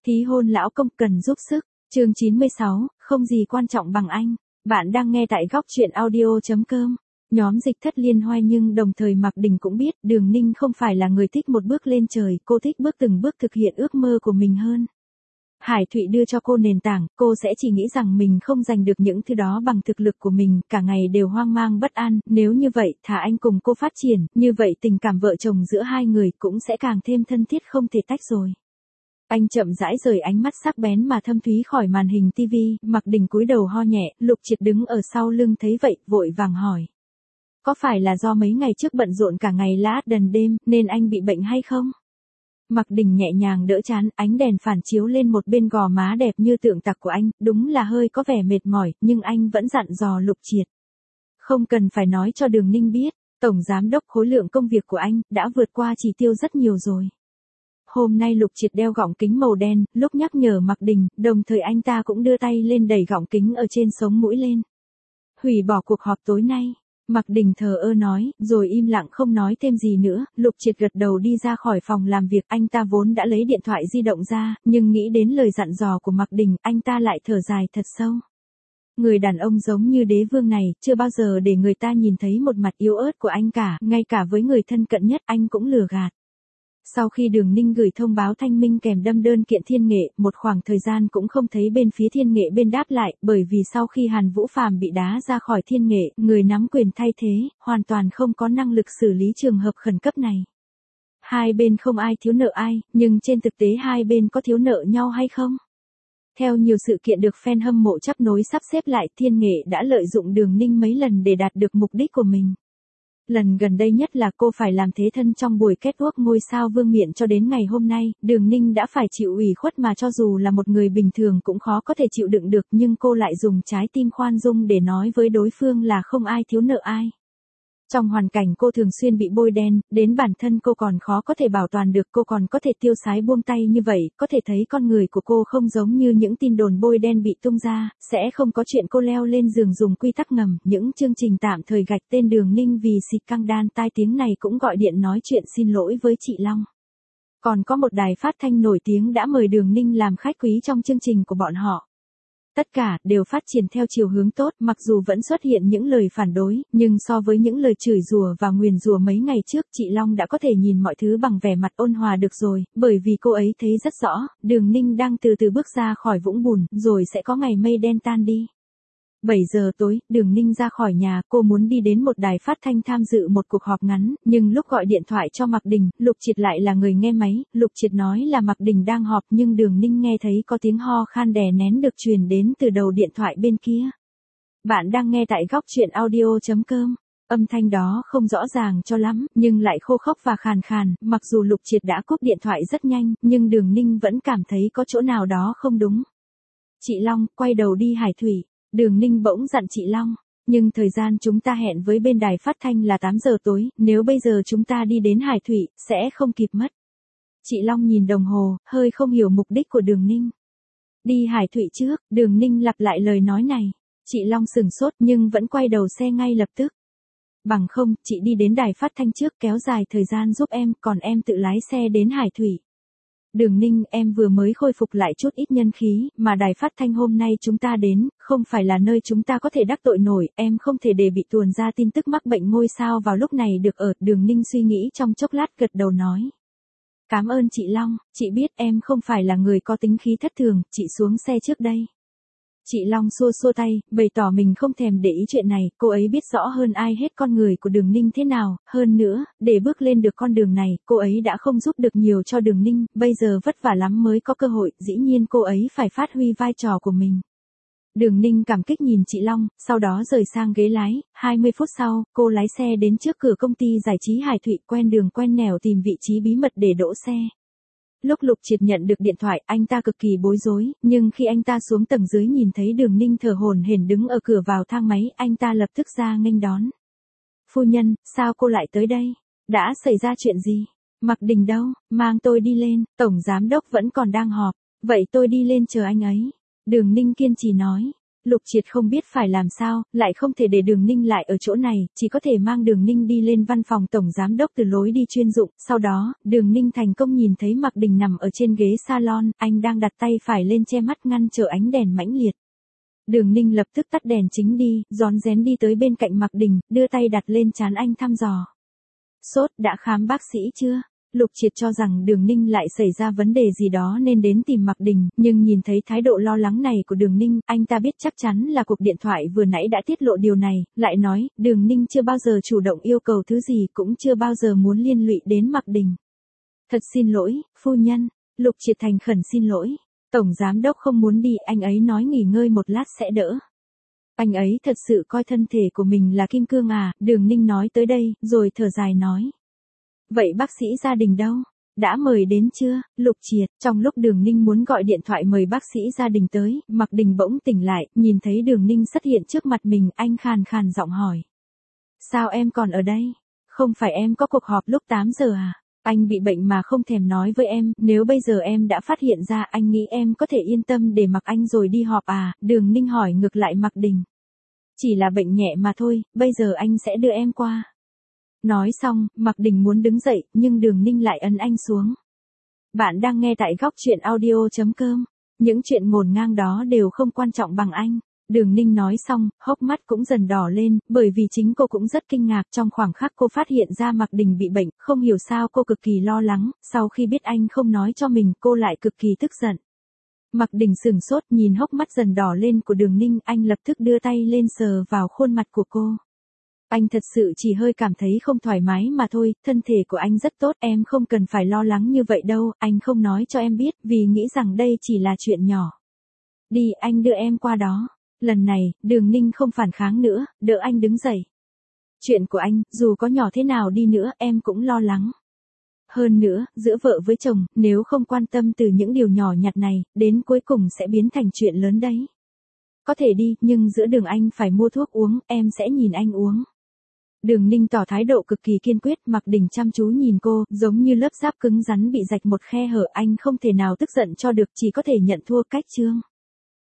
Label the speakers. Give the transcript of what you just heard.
Speaker 1: Ký hôn lão công cần giúp sức. Chương 96, không gì quan trọng bằng anh. Bạn đang nghe tại góc truyện audio.com. Nhóm Dịch Thất liên hoan nhưng đồng thời Mạc Đình cũng biết Đường Ninh không phải là người thích một bước lên trời, cô thích bước từng bước thực hiện ước mơ của mình hơn. Hải Thụy đưa cho cô nền tảng, cô sẽ chỉ nghĩ rằng mình không giành được những thứ đó bằng thực lực của mình, cả ngày đều hoang mang bất an, nếu như vậy, thà anh cùng cô phát triển, như vậy tình cảm vợ chồng giữa hai người cũng sẽ càng thêm thân thiết không thể tách rồi. Anh chậm rãi rời ánh mắt sắc bén mà thâm thúy khỏi màn hình tivi, Mạc Đình cúi đầu ho nhẹ, Lục Triệt đứng ở sau lưng thấy vậy, vội vàng hỏi. Có phải là do mấy ngày trước bận rộn cả ngày lã đần đêm, nên anh bị bệnh hay không? Mạc Đình nhẹ nhàng đỡ trán, ánh đèn phản chiếu lên một bên gò má đẹp như tượng tạc của anh, đúng là hơi có vẻ mệt mỏi, nhưng anh vẫn dặn dò Lục Triệt. Không cần phải nói cho Đường Ninh biết, Tổng Giám đốc khối lượng công việc của anh đã vượt qua chỉ tiêu rất nhiều rồi. Hôm nay Lục Triệt đeo gọng kính màu đen, lúc nhắc nhở Mạc Đình, đồng thời anh ta cũng đưa tay lên đẩy gọng kính ở trên sống mũi lên. Hủy bỏ cuộc họp tối nay. Mạc Đình thờ ơ nói, rồi im lặng không nói thêm gì nữa, Lục Triệt gật đầu đi ra khỏi phòng làm việc, anh ta vốn đã lấy điện thoại di động ra, nhưng nghĩ đến lời dặn dò của Mạc Đình, anh ta lại thở dài thật sâu. Người đàn ông giống như đế vương này, chưa bao giờ để người ta nhìn thấy một mặt yếu ớt của anh cả, ngay cả với người thân cận nhất anh cũng lừa gạt. Sau khi Đường Ninh gửi thông báo thanh minh kèm đâm đơn kiện Thiên Nghệ, một khoảng thời gian cũng không thấy bên phía Thiên Nghệ bên đáp lại, bởi vì sau khi Hàn Vũ Phàm bị đá ra khỏi Thiên Nghệ, người nắm quyền thay thế, hoàn toàn không có năng lực xử lý trường hợp khẩn cấp này. Hai bên không ai thiếu nợ ai, nhưng trên thực tế hai bên có thiếu nợ nhau hay không? Theo nhiều sự kiện được fan hâm mộ chấp nối sắp xếp lại, Thiên Nghệ đã lợi dụng Đường Ninh mấy lần để đạt được mục đích của mình. Lần gần đây nhất là cô phải làm thế thân trong buổi catwalk ngôi sao vương miện cho đến ngày hôm nay, Đường Ninh đã phải chịu ủy khuất mà cho dù là một người bình thường cũng khó có thể chịu đựng được, nhưng cô lại dùng trái tim khoan dung để nói với đối phương là không ai thiếu nợ ai. Trong hoàn cảnh cô thường xuyên bị bôi đen, đến bản thân cô còn khó có thể bảo toàn được, cô còn có thể tiêu sái buông tay như vậy, có thể thấy con người của cô không giống như những tin đồn bôi đen bị tung ra, sẽ không có chuyện cô leo lên giường dùng quy tắc ngầm, những chương trình tạm thời gạch tên Đường Ninh vì xịt căng đan tai tiếng này cũng gọi điện nói chuyện xin lỗi với chị Long. Còn có một đài phát thanh nổi tiếng đã mời Đường Ninh làm khách quý trong chương trình của bọn họ. Tất cả đều phát triển theo chiều hướng tốt, mặc dù vẫn xuất hiện những lời phản đối, nhưng so với những lời chửi rủa và nguyền rủa mấy ngày trước, chị Long đã có thể nhìn mọi thứ bằng vẻ mặt ôn hòa được rồi, bởi vì cô ấy thấy rất rõ, Đường Ninh đang từ từ bước ra khỏi vũng bùn, rồi sẽ có ngày mây đen tan đi. 7 giờ tối, Đường Ninh ra khỏi nhà, cô muốn đi đến một đài phát thanh tham dự một cuộc họp ngắn, nhưng lúc gọi điện thoại cho Mạc Đình, Lục Triệt lại là người nghe máy, Lục Triệt nói là Mạc Đình đang họp nhưng Đường Ninh nghe thấy có tiếng ho khan đè nén được truyền đến từ đầu điện thoại bên kia. Bạn đang nghe tại góc truyện audio.com. Âm thanh đó không rõ ràng cho lắm, nhưng lại khô khốc và khàn khàn, mặc dù Lục Triệt đã cúp điện thoại rất nhanh, nhưng Đường Ninh vẫn cảm thấy có chỗ nào đó không đúng. Chị Long, quay đầu đi Hải Thủy. Đường Ninh bỗng dặn chị Long, nhưng thời gian chúng ta hẹn với bên đài phát thanh là 8 giờ tối, nếu bây giờ chúng ta đi đến Hải Thủy, sẽ không kịp mất. Chị Long nhìn đồng hồ, hơi không hiểu mục đích của Đường Ninh. Đi Hải Thủy trước, Đường Ninh lặp lại lời nói này. Chị Long sửng sốt nhưng vẫn quay đầu xe ngay lập tức. Bằng không, chị đi đến đài phát thanh trước kéo dài thời gian giúp em, còn em tự lái xe đến Hải Thủy. Đường Ninh, em vừa mới khôi phục lại chút ít nhân khí, mà đài phát thanh hôm nay chúng ta đến, không phải là nơi chúng ta có thể đắc tội nổi, em không thể để bị tuồn ra tin tức mắc bệnh ngôi sao vào lúc này được ở. Đường Ninh suy nghĩ trong chốc lát gật đầu nói. Cảm ơn chị Long, chị biết em không phải là người có tính khí thất thường, chị xuống xe trước đây. Chị Long xua xua tay, bày tỏ mình không thèm để ý chuyện này, cô ấy biết rõ hơn ai hết con người của Đường Ninh thế nào, hơn nữa, để bước lên được con đường này, cô ấy đã không giúp được nhiều cho Đường Ninh, bây giờ vất vả lắm mới có cơ hội, dĩ nhiên cô ấy phải phát huy vai trò của mình. Đường Ninh cảm kích nhìn chị Long, sau đó rời sang ghế lái, 20 phút sau, cô lái xe đến trước cửa công ty giải trí Hải Thụy, quen đường quen nẻo tìm vị trí bí mật để đỗ xe. Lúc Lục Triệt nhận được điện thoại, anh ta cực kỳ bối rối, nhưng khi anh ta xuống tầng dưới nhìn thấy Đường Ninh thở hổn hển đứng ở cửa vào thang máy, anh ta lập tức ra nghênh đón. Phu nhân, sao cô lại tới đây? Đã xảy ra chuyện gì? Mạc Đình đâu? Mang tôi đi lên, Tổng Giám đốc vẫn còn đang họp. Vậy tôi đi lên chờ anh ấy. Đường Ninh kiên trì nói. Lục Triệt không biết phải làm sao, lại không thể để Đường Ninh lại ở chỗ này, chỉ có thể mang Đường Ninh đi lên văn phòng tổng giám đốc từ lối đi chuyên dụng, sau đó, Đường Ninh thành công nhìn thấy Mạc Đình nằm ở trên ghế salon, anh đang đặt tay phải lên che mắt ngăn trở ánh đèn mãnh liệt. Đường Ninh lập tức tắt đèn chính đi, rón rén đi tới bên cạnh Mạc Đình, đưa tay đặt lên trán anh thăm dò. Sốt, đã khám bác sĩ chưa? Lục Triệt cho rằng Đường Ninh lại xảy ra vấn đề gì đó nên đến tìm Mạc Đình, nhưng nhìn thấy thái độ lo lắng này của Đường Ninh, anh ta biết chắc chắn là cuộc điện thoại vừa nãy đã tiết lộ điều này, lại nói, Đường Ninh chưa bao giờ chủ động yêu cầu thứ gì cũng chưa bao giờ muốn liên lụy đến Mạc Đình. Thật xin lỗi, phu nhân, Lục Triệt thành khẩn xin lỗi. Tổng giám đốc không muốn đi, anh ấy nói nghỉ ngơi một lát sẽ đỡ. Anh ấy thật sự coi thân thể của mình là kim cương à, Đường Ninh nói tới đây, rồi thở dài nói. Vậy bác sĩ gia đình đâu? Đã mời đến chưa? Lục Triệt, trong lúc Đường Ninh muốn gọi điện thoại mời bác sĩ gia đình tới, Mạc Đình bỗng tỉnh lại, nhìn thấy Đường Ninh xuất hiện trước mặt mình, anh khàn khàn giọng hỏi. Sao em còn ở đây? Không phải em có cuộc họp lúc 8 giờ à? Anh bị bệnh mà không thèm nói với em, nếu bây giờ em đã phát hiện ra anh nghĩ em có thể yên tâm để mặc anh rồi đi họp à? Đường Ninh hỏi ngược lại Mạc Đình. Chỉ là bệnh nhẹ mà thôi, bây giờ anh sẽ đưa em qua. Nói xong, Mạc Đình muốn đứng dậy, nhưng Đường Ninh lại ấn anh xuống. Bạn đang nghe tại góc truyện audio.com. Những chuyện ngổn ngang đó đều không quan trọng bằng anh. Đường Ninh nói xong, hốc mắt cũng dần đỏ lên, bởi vì chính cô cũng rất kinh ngạc trong khoảng khắc cô phát hiện ra Mạc Đình bị bệnh, không hiểu sao cô cực kỳ lo lắng, sau khi biết anh không nói cho mình, cô lại cực kỳ tức giận. Mạc Đình sửng sốt nhìn hốc mắt dần đỏ lên của Đường Ninh, anh lập tức đưa tay lên sờ vào khuôn mặt của cô. Anh thật sự chỉ hơi cảm thấy không thoải mái mà thôi, thân thể của anh rất tốt, em không cần phải lo lắng như vậy đâu, anh không nói cho em biết, vì nghĩ rằng đây chỉ là chuyện nhỏ. Đi, anh đưa em qua đó. Lần này, Đường Ninh không phản kháng nữa, đỡ anh đứng dậy. Chuyện của anh, dù có nhỏ thế nào đi nữa, em cũng lo lắng. Hơn nữa, giữa vợ với chồng, nếu không quan tâm từ những điều nhỏ nhặt này, đến cuối cùng sẽ biến thành chuyện lớn đấy. Có thể đi, nhưng giữa đường anh phải mua thuốc uống, em sẽ nhìn anh uống. Đường Ninh tỏ thái độ cực kỳ kiên quyết, Mạc Đình chăm chú nhìn cô, giống như lớp giáp cứng rắn bị rạch một khe hở, anh không thể nào tức giận cho được, chỉ có thể nhận thua cách chương.